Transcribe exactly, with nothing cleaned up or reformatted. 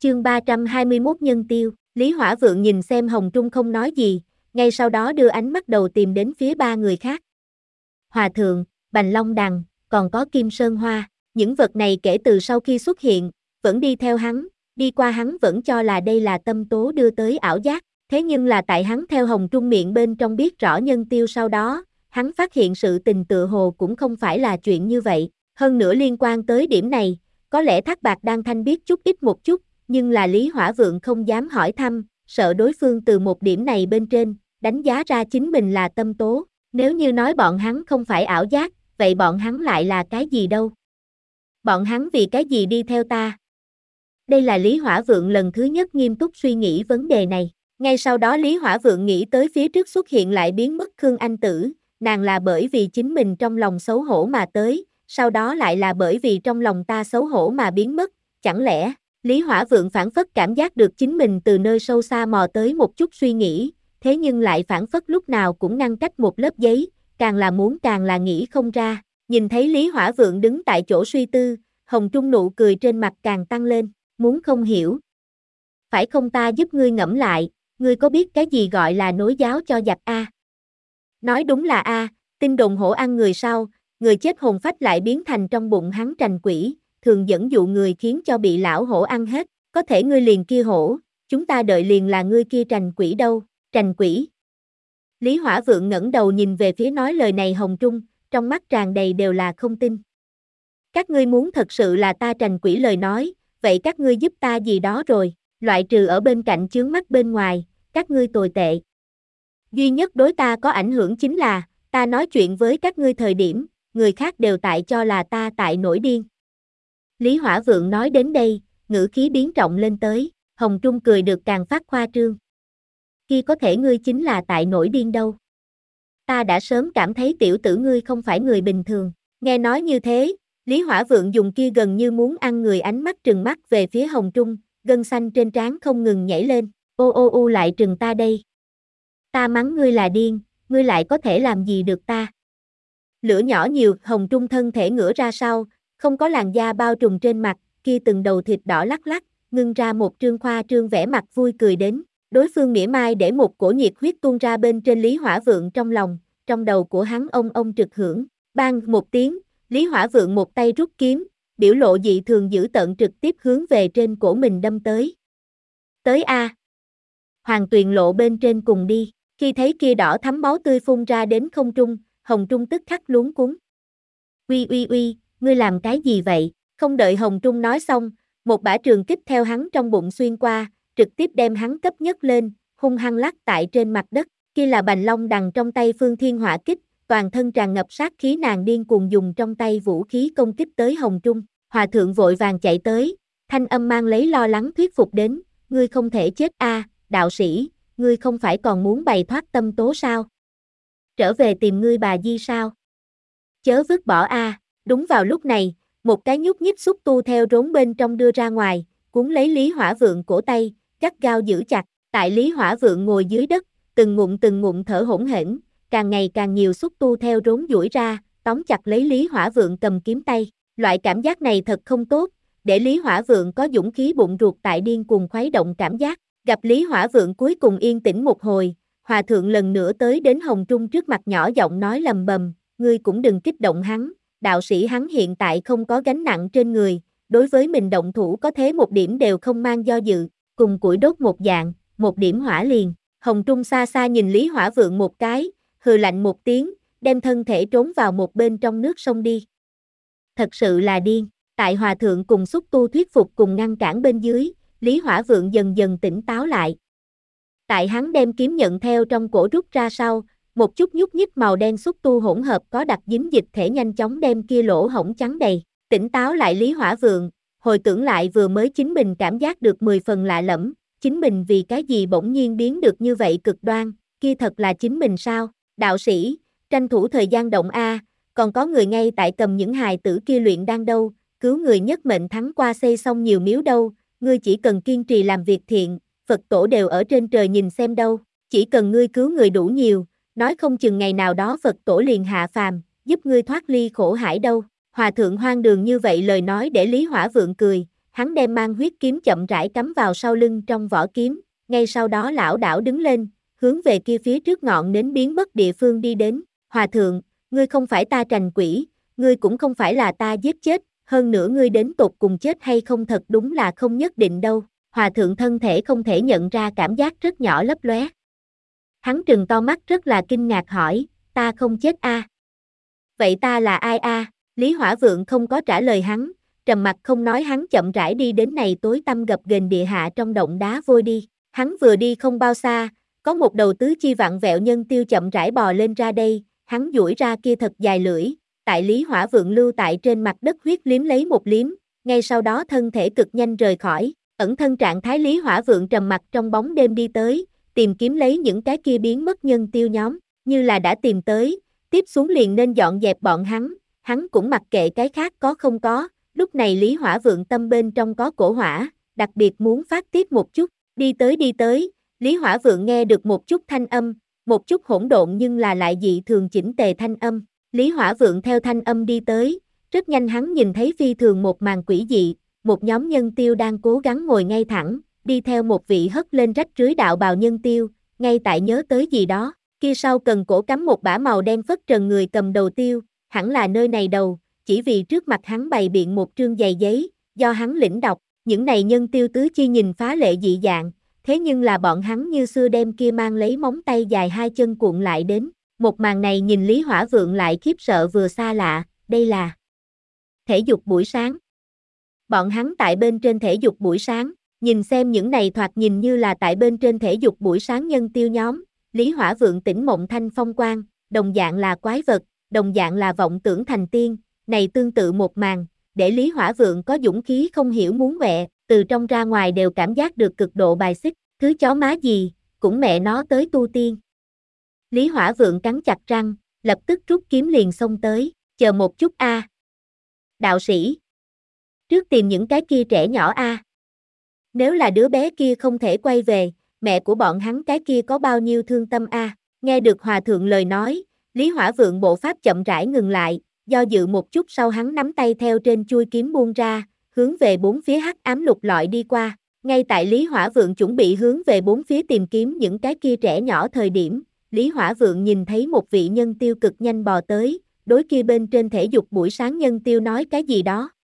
Chương ba trăm hai mươi mốt Nhân tiêu, Lý Hỏa Vượng nhìn xem Hồng Trung không nói gì, ngay sau đó đưa ánh mắt đầu tìm đến phía ba người khác. Hòa Thượng, Bành Long Đằng, còn có Kim Sơn Hoa, những vật này kể từ sau khi xuất hiện, vẫn đi theo hắn, đi qua hắn vẫn cho là đây là tâm tố đưa tới ảo giác, thế nhưng là tại hắn theo Hồng Trung miệng bên trong biết rõ nhân tiêu sau đó, hắn phát hiện sự tình tự hồ cũng không phải là chuyện như vậy, hơn nữa liên quan tới điểm này, có lẽ Thác Bạt Đan Thanh biết chút ít một chút, nhưng là Lý Hỏa Vượng không dám hỏi thăm, sợ đối phương từ một điểm này bên trên, đánh giá ra chính mình là tâm tố, nếu như nói bọn hắn không phải ảo giác, vậy bọn hắn lại là cái gì đâu? Bọn hắn vì cái gì đi theo ta? Đây là Lý Hỏa Vượng lần thứ nhất nghiêm túc suy nghĩ vấn đề này, ngay sau đó Lý Hỏa Vượng nghĩ tới phía trước xuất hiện lại biến mất Khương Anh Tử, nàng là bởi vì chính mình trong lòng xấu hổ mà tới, sau đó lại là bởi vì trong lòng ta xấu hổ mà biến mất, chẳng lẽ, Lý Hỏa Vượng phản phất cảm giác được chính mình từ nơi sâu xa mò tới một chút suy nghĩ, thế nhưng lại phản phất lúc nào cũng ngăn cách một lớp giấy, càng là muốn càng là nghĩ không ra, nhìn thấy Lý Hỏa Vượng đứng tại chỗ suy tư, Hồng Trung nụ cười trên mặt càng tăng lên, muốn không hiểu. Phải không ta giúp ngươi ngẫm lại, ngươi có biết cái gì gọi là nối giáo cho giặc a? Nói đúng là a, tin đồn hổ ăn người sau, người chết hồn phách lại biến thành trong bụng hắn trành quỷ, thường dẫn dụ người khiến cho bị lão hổ ăn hết, có thể ngươi liền kia hổ, chúng ta đợi liền là ngươi kia trành quỷ đâu, trành quỷ. Lý Hỏa Vượng ngẩng đầu nhìn về phía nói lời này Hồng Trung, trong mắt tràn đầy đều là không tin. Các ngươi muốn thật sự là ta trành quỷ lời nói, vậy các ngươi giúp ta gì đó rồi, loại trừ ở bên cạnh chướng mắt bên ngoài, các ngươi tồi tệ. Duy nhất đối ta có ảnh hưởng chính là, ta nói chuyện với các ngươi thời điểm, người khác đều tại cho là ta tại nổi điên. Lý Hỏa Vượng nói đến đây, ngữ khí biến trọng lên tới, Hồng Trung cười được càng phát khoa trương. Kia có thể ngươi chính là tại nổi điên đâu. Ta đã sớm cảm thấy tiểu tử ngươi không phải người bình thường, nghe nói như thế, Lý Hỏa Vượng dùng kia gần như muốn ăn người ánh mắt trừng mắt về phía Hồng Trung, gân xanh trên trán không ngừng nhảy lên, ô ô ô lại trừng ta đây. Ta mắng ngươi là điên, ngươi lại có thể làm gì được ta. Lửa nhỏ nhiều, Hồng Trung thân thể ngửa ra sau, không có làn da bao trùm trên mặt, kia từng đầu thịt đỏ lắc lắc, ngưng ra một trương khoa trương vẻ mặt vui cười đến, đối phương mỉa mai để một cổ nhiệt huyết tuôn ra bên trên Lý Hỏa Vượng trong lòng, trong đầu của hắn ông ông trực hưởng, bang một tiếng, Lý Hỏa Vượng một tay rút kiếm, biểu lộ dị thường dữ tợn trực tiếp hướng về trên cổ mình đâm tới. Tới a. Hoàng Tuyền lộ bên trên cùng đi, khi thấy kia đỏ thắm máu tươi phun ra đến không trung, Hồng Trung tức khắc luống cuống. Uy uy uy, ngươi làm cái gì vậy? Không đợi Hồng Trung nói xong, một bả trường kích theo hắn trong bụng xuyên qua, trực tiếp đem hắn cấp nhất lên, hung hăng lắc tại trên mặt đất, kia là Bành Long Đằng trong tay Phương Thiên Hỏa Kích, toàn thân tràn ngập sát khí nàng điên cuồng dùng trong tay vũ khí công kích tới Hồng Trung, Hòa Thượng vội vàng chạy tới, thanh âm mang lấy lo lắng thuyết phục đến, ngươi không thể chết a, đạo sĩ, ngươi không phải còn muốn bày thoát tâm tố sao? Trở về tìm ngươi bà Di sao? Chớ vứt bỏ a. Đúng vào lúc này, một cái nhúc nhích xúc tu theo rốn bên trong đưa ra ngoài, cuốn lấy Lý Hỏa Vượng cổ tay, gắt gao giữ chặt, tại Lý Hỏa Vượng ngồi dưới đất, từng ngụm từng ngụm thở hổn hển, càng ngày càng nhiều xúc tu theo rốn duỗi ra, tóm chặt lấy Lý Hỏa Vượng cầm kiếm tay, loại cảm giác này thật không tốt, để Lý Hỏa Vượng có dũng khí bụng ruột tại điên cuồng khuấy động cảm giác, gặp Lý Hỏa Vượng cuối cùng yên tĩnh một hồi, Hòa Thượng lần nữa tới đến Hồng Trung trước mặt nhỏ giọng nói lầm bầm, ngươi cũng đừng kích động hắn, đạo sĩ hắn hiện tại không có gánh nặng trên người, đối với mình động thủ có thế một điểm đều không mang do dự, cùng củi đốt một dạng, một điểm hỏa liền, Hồng Trung xa xa nhìn Lý Hỏa Vượng một cái, hừ lạnh một tiếng, đem thân thể trốn vào một bên trong nước sông đi. Thật sự là điên, tại Hòa Thượng cùng xúc tu thuyết phục cùng ngăn cản bên dưới, Lý Hỏa Vượng dần dần tỉnh táo lại. Tại hắn đem kiếm nhận theo trong cổ rút ra sau, một chút nhúc nhích màu đen xúc tu hỗn hợp có đặc dính dịch thể nhanh chóng đem kia lỗ hổng trắng đầy, tỉnh táo lại Lý Hỏa Vượng, hồi tưởng lại vừa mới chính mình cảm giác được mười phần lạ lẫm, chính mình vì cái gì bỗng nhiên biến được như vậy cực đoan, kia thật là chính mình sao, đạo sĩ, tranh thủ thời gian động a, còn có người ngay tại cầm những hài tử kia luyện đang đâu, cứu người nhất mệnh thắng qua xây xong nhiều miếu đâu, ngươi chỉ cần kiên trì làm việc thiện, Phật tổ đều ở trên trời nhìn xem đâu, chỉ cần ngươi cứu người đủ nhiều, nói không chừng ngày nào đó Phật tổ liền hạ phàm, giúp ngươi thoát ly khổ hải đâu. Hòa Thượng hoang đường như vậy lời nói để Lý Hỏa Vượng cười, hắn đem mang huyết kiếm chậm rãi cắm vào sau lưng trong vỏ kiếm, ngay sau đó lảo đảo đứng lên, hướng về kia phía trước ngọn nến biến mất địa phương đi đến. Hòa thượng, ngươi không phải ta trành quỷ, ngươi cũng không phải là ta giết chết, hơn nữa ngươi đến tột cùng chết hay không thật đúng là không nhất định đâu. Hòa thượng thân thể không thể nhận ra cảm giác rất nhỏ lấp lóe. Hắn trừng to mắt rất là kinh ngạc hỏi, ta không chết a? À? Vậy ta là ai a? À? Lý Hỏa Vượng không có trả lời hắn, trầm mặt không nói, hắn chậm rãi đi đến này tối tăm gập ghềnh địa hạ trong động đá vôi đi. Hắn vừa đi không bao xa, có một đầu tứ chi vặn vẹo nhân tiêu chậm rãi bò lên ra đây, hắn duỗi ra kia thật dài lưỡi, tại Lý Hỏa Vượng lưu tại trên mặt đất huyết liếm lấy một liếm, ngay sau đó thân thể cực nhanh rời khỏi, ẩn thân trạng thái Lý Hỏa Vượng trầm mặc trong bóng đêm đi tới, tìm kiếm lấy những cái kia biến mất nhân tiêu nhóm, như là đã tìm tới, tiếp xuống liền nên dọn dẹp bọn hắn, hắn cũng mặc kệ cái khác có không có, lúc này Lý Hỏa Vượng tâm bên trong có cổ hỏa, đặc biệt muốn phát tiết một chút, đi tới đi tới, Lý Hỏa Vượng nghe được một chút thanh âm, một chút hỗn độn nhưng là lại dị thường chỉnh tề thanh âm, Lý Hỏa Vượng theo thanh âm đi tới, rất nhanh hắn nhìn thấy phi thường một màn quỷ dị, một nhóm nhân tiêu đang cố gắng ngồi ngay thẳng, đi theo một vị hất lên rách rưới đạo bào nhân tiêu, ngay tại nhớ tới gì đó, kia sau cần cổ cắm một bả màu đen phất trần người cầm đầu tiêu, hẳn là nơi này đầu, chỉ vì trước mặt hắn bày biện một trương dày giấy, do hắn lĩnh đọc, những này nhân tiêu tứ chi nhìn phá lệ dị dạng, thế nhưng là bọn hắn như xưa đem kia mang lấy móng tay dài hai chân cuộn lại đến, một màn này nhìn Lý Hỏa Vượng lại khiếp sợ vừa xa lạ, đây là thể dục buổi sáng. Bọn hắn tại bên trên thể dục buổi sáng, nhìn xem những này thoạt nhìn như là tại bên trên thể dục buổi sáng nhân tiêu nhóm, Lý Hỏa Vượng tỉnh mộng thanh phong quang, đồng dạng là quái vật, đồng dạng là vọng tưởng thành tiên, này tương tự một màn, để Lý Hỏa Vượng có dũng khí không hiểu muốn quẹ, từ trong ra ngoài đều cảm giác được cực độ bài xích, thứ chó má gì, cũng mẹ nó tới tu tiên. Lý Hỏa Vượng cắn chặt răng, lập tức rút kiếm liền xông tới, chờ một chút a. À. Đạo sĩ, trước tìm những cái kia trẻ nhỏ a. À. Nếu là đứa bé kia không thể quay về, mẹ của bọn hắn cái kia có bao nhiêu thương tâm a. À. Nghe được hòa thượng lời nói, Lý Hỏa Vượng bộ pháp chậm rãi ngừng lại, do dự một chút sau hắn nắm tay theo trên chuôi kiếm buông ra, hướng về bốn phía hắc ám lục lọi đi qua. Ngay tại Lý Hỏa Vượng chuẩn bị hướng về bốn phía tìm kiếm những cái kia trẻ nhỏ thời điểm, Lý Hỏa Vượng nhìn thấy một vị nhân tiêu cực nhanh bò tới, đối kia bên trên thể dục buổi sáng nhân tiêu nói cái gì đó,